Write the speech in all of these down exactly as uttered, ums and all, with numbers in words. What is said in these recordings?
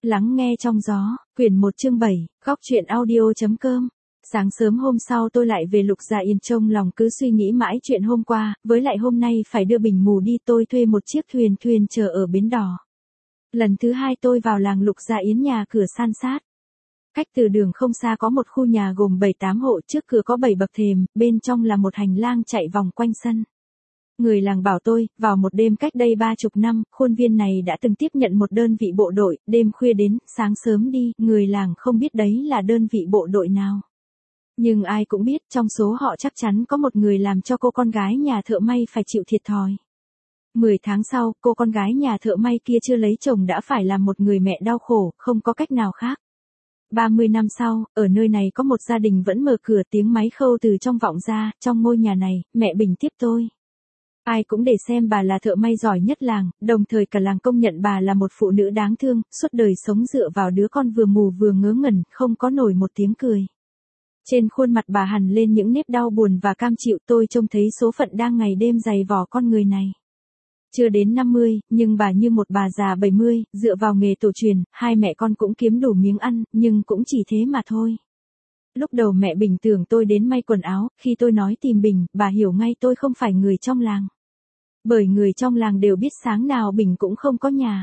Lắng nghe trong gió, quyển một chương bảy, góc truyện audio.com. Sáng sớm hôm sau tôi lại về Lục Gia Yên, trong lòng cứ suy nghĩ mãi chuyện hôm qua, với lại hôm nay phải đưa Bình Mù đi, tôi thuê một chiếc thuyền thuyền chờ ở bến đò. Lần thứ hai tôi vào làng Lục Gia Yến, nhà cửa san sát. Cách từ đường không xa có một khu nhà gồm bảy tám hộ, trước cửa có bảy bậc thềm, bên trong là một hành lang chạy vòng quanh sân. Người làng bảo tôi, vào một đêm cách đây ba chục năm, khuôn viên này đã từng tiếp nhận một đơn vị bộ đội, đêm khuya đến, sáng sớm đi, người làng không biết đấy là đơn vị bộ đội nào. Nhưng ai cũng biết, trong số họ chắc chắn có một người làm cho cô con gái nhà thợ may phải chịu thiệt thòi. Mười tháng sau, cô con gái nhà thợ may kia chưa lấy chồng đã phải làm một người mẹ đau khổ, không có cách nào khác. Ba mươi năm sau, ở nơi này có một gia đình vẫn mở cửa, tiếng máy khâu từ trong vọng ra, trong ngôi nhà này, mẹ Bình tiếp tôi. Ai cũng để xem bà là thợ may giỏi nhất làng, đồng thời cả làng công nhận bà là một phụ nữ đáng thương, suốt đời sống dựa vào đứa con vừa mù vừa ngớ ngẩn, không có nổi một tiếng cười. Trên khuôn mặt bà hằn lên những nếp đau buồn và cam chịu, tôi trông thấy số phận đang ngày đêm dày vò con người này. Chưa đến năm mươi, nhưng bà như một bà già bảy mươi, dựa vào nghề tổ truyền, hai mẹ con cũng kiếm đủ miếng ăn, nhưng cũng chỉ thế mà thôi. Lúc đầu mẹ Bình tưởng tôi đến may quần áo, khi tôi nói tìm Bình, bà hiểu ngay tôi không phải người trong làng. Bởi người trong làng đều biết sáng nào Bình cũng không có nhà.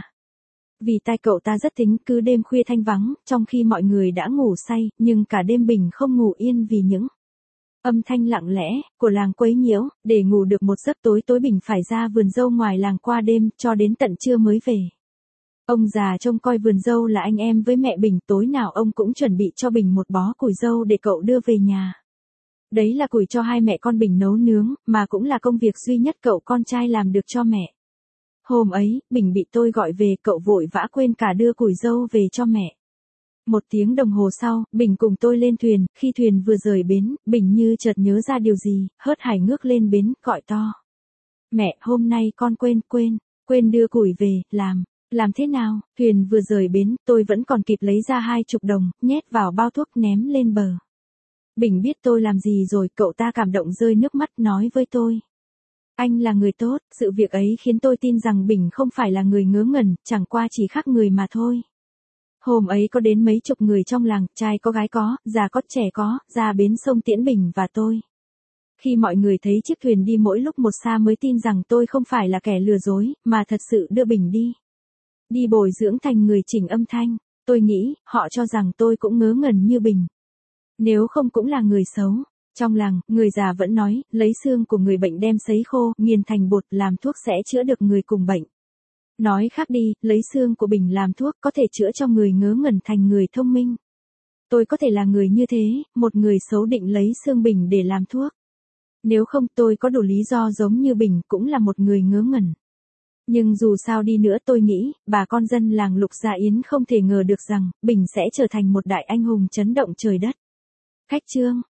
Vì tai cậu ta rất tính, cứ đêm khuya thanh vắng, trong khi mọi người đã ngủ say, nhưng cả đêm Bình không ngủ yên vì những âm thanh lặng lẽ của làng quấy nhiễu. Để ngủ được một giấc tối tối Bình phải ra vườn dâu ngoài làng qua đêm, cho đến tận trưa mới về. Ông già trông coi vườn dâu là anh em với mẹ Bình, tối nào ông cũng chuẩn bị cho Bình một bó củi dâu để cậu đưa về nhà. Đấy là củi cho hai mẹ con Bình nấu nướng, mà cũng là công việc duy nhất cậu con trai làm được cho mẹ. Hôm ấy, Bình bị tôi gọi về, cậu vội vã quên cả đưa củi dâu về cho mẹ. Một tiếng đồng hồ sau, Bình cùng tôi lên thuyền, khi thuyền vừa rời bến, Bình như chợt nhớ ra điều gì, hớt hải ngước lên bến, gọi to. Mẹ, hôm nay con quên, quên, quên đưa củi về, làm, làm thế nào? Thuyền vừa rời bến, tôi vẫn còn kịp lấy ra hai chục đồng, nhét vào bao thuốc ném lên bờ. Bình biết tôi làm gì rồi, cậu ta cảm động rơi nước mắt nói với tôi. Anh là người tốt, sự việc ấy khiến tôi tin rằng Bình không phải là người ngớ ngẩn, chẳng qua chỉ khác người mà thôi. Hôm ấy có đến mấy chục người trong làng, trai có gái có, già có trẻ có, ra bến sông tiễn Bình và tôi. Khi mọi người thấy chiếc thuyền đi mỗi lúc một xa mới tin rằng tôi không phải là kẻ lừa dối, mà thật sự đưa Bình đi. Đi bồi dưỡng thành người chỉnh âm thanh, tôi nghĩ, họ cho rằng tôi cũng ngớ ngẩn như Bình. Nếu không cũng là người xấu. Trong làng, người già vẫn nói, lấy xương của người bệnh đem sấy khô, nghiền thành bột, làm thuốc sẽ chữa được người cùng bệnh. Nói khác đi, lấy xương của Bình làm thuốc có thể chữa cho người ngớ ngẩn thành người thông minh. Tôi có thể là người như thế, một người xấu định lấy xương Bình để làm thuốc. Nếu không tôi có đủ lý do giống như Bình cũng là một người ngớ ngẩn. Nhưng dù sao đi nữa tôi nghĩ, bà con dân làng Lục Gia Yến không thể ngờ được rằng, Bình sẽ trở thành một đại anh hùng chấn động trời đất. Khách chương.